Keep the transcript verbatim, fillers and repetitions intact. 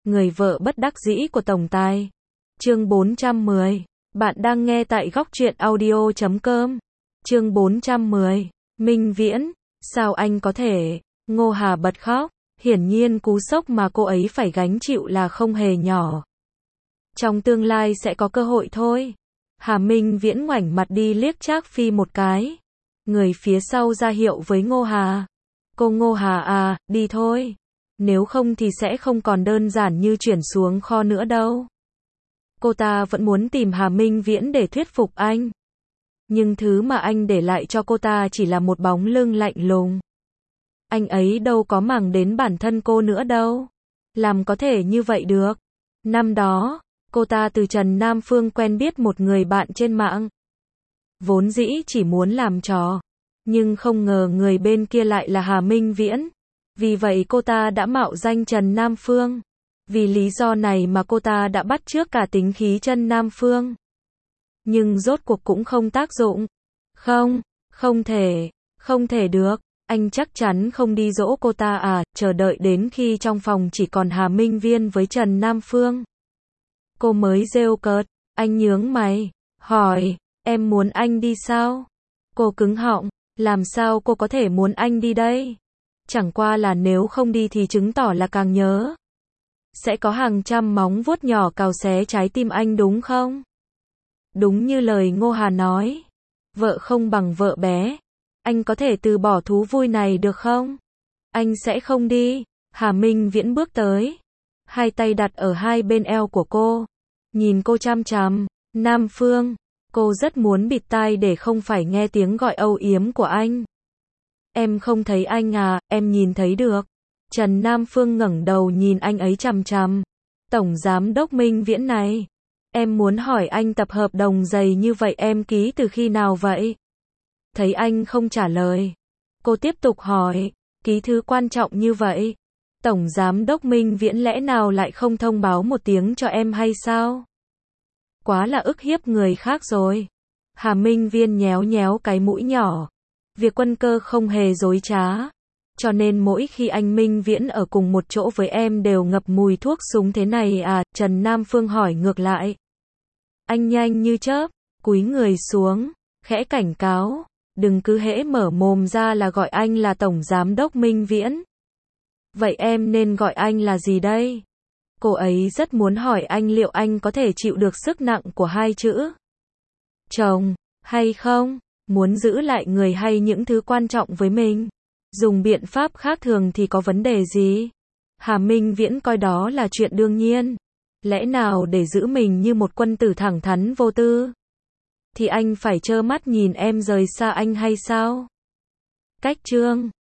người vợ bất đắc dĩ của tổng tài. Chương bốn trăm mười. Bạn đang nghe tại góc truyện audio chấm com. Chương bốn trăm mười. Minh Viễn, sao anh có thể? Ngô Hà bật khóc, hiển nhiên cú sốc mà cô ấy phải gánh chịu là không hề nhỏ. Trong tương lai sẽ có cơ hội thôi. Hà Minh Viễn ngoảnh mặt đi liếc Trác Phi một cái. Người phía sau ra hiệu với Ngô Hà. Cô Ngô Hà à, đi thôi. Nếu không thì sẽ không còn đơn giản như chuyển xuống kho nữa đâu. Cô ta vẫn muốn tìm Hà Minh Viễn để thuyết phục anh. Nhưng thứ mà anh để lại cho cô ta chỉ là một bóng lưng lạnh lùng. Anh ấy đâu có màng đến bản thân cô nữa đâu. Làm có thể như vậy được. Năm đó, cô ta từ Trần Nam Phương quen biết một người bạn trên mạng. Vốn dĩ chỉ muốn làm trò. Nhưng không ngờ người bên kia lại là Hà Minh Viễn. Vì vậy cô ta đã mạo danh Trần Nam Phương. Vì lý do này mà cô ta đã bắt chước cả tính khí Trần Nam Phương. Nhưng rốt cuộc cũng không tác dụng. Không, không thể, không thể được. Anh chắc chắn không đi dỗ cô ta à, chờ đợi đến khi trong phòng chỉ còn Hà Minh Viễn với Trần Nam Phương. Cô mới rêu cợt, anh nhướng mày, hỏi, em muốn anh đi sao? Cô cứng họng, làm sao cô có thể muốn anh đi đây? Chẳng qua là nếu không đi thì chứng tỏ là càng nhớ. Sẽ có hàng trăm móng vuốt nhỏ cào xé trái tim anh đúng không? Đúng như lời Ngô Hà nói. Vợ không bằng vợ bé. Anh có thể từ bỏ thú vui này được không? Anh sẽ không đi. Hà Minh Viễn bước tới. Hai tay đặt ở hai bên eo của cô. Nhìn cô chăm chăm. Nam Phương. Cô rất muốn bịt tai để không phải nghe tiếng gọi âu yếm của anh. Em không thấy anh à, em nhìn thấy được. Trần Nam Phương ngẩng đầu nhìn anh ấy chằm chằm. Tổng giám đốc Minh Viễn này. Em muốn hỏi anh tập hợp đồng dày như vậy em ký từ khi nào vậy? Thấy anh không trả lời. Cô tiếp tục hỏi. Ký thứ quan trọng như vậy. Tổng giám đốc Minh Viễn lẽ nào lại không thông báo một tiếng cho em hay sao? Quá là ức hiếp người khác rồi. Hà Minh Viễn nhéo nhéo cái mũi nhỏ. Việc Quân Cơ không hề dối trá. Cho nên mỗi khi anh Minh Viễn ở cùng một chỗ với em đều ngập mùi thuốc súng thế này à? Trần Nam Phương hỏi ngược lại. Anh nhanh như chớp, cúi người xuống, khẽ cảnh cáo. Đừng cứ hễ mở mồm ra là gọi anh là Tổng Giám đốc Minh Viễn. Vậy em nên gọi anh là gì đây? Cô ấy rất muốn hỏi anh liệu anh có thể chịu được sức nặng của hai chữ chồng, hay không? Muốn giữ lại người hay những thứ quan trọng với mình? Dùng biện pháp khác thường thì có vấn đề gì? Hà Minh Viễn coi đó là chuyện đương nhiên. Lẽ nào để giữ mình như một quân tử thẳng thắn vô tư? Thì anh phải trơ mắt nhìn em rời xa anh hay sao? Cách chương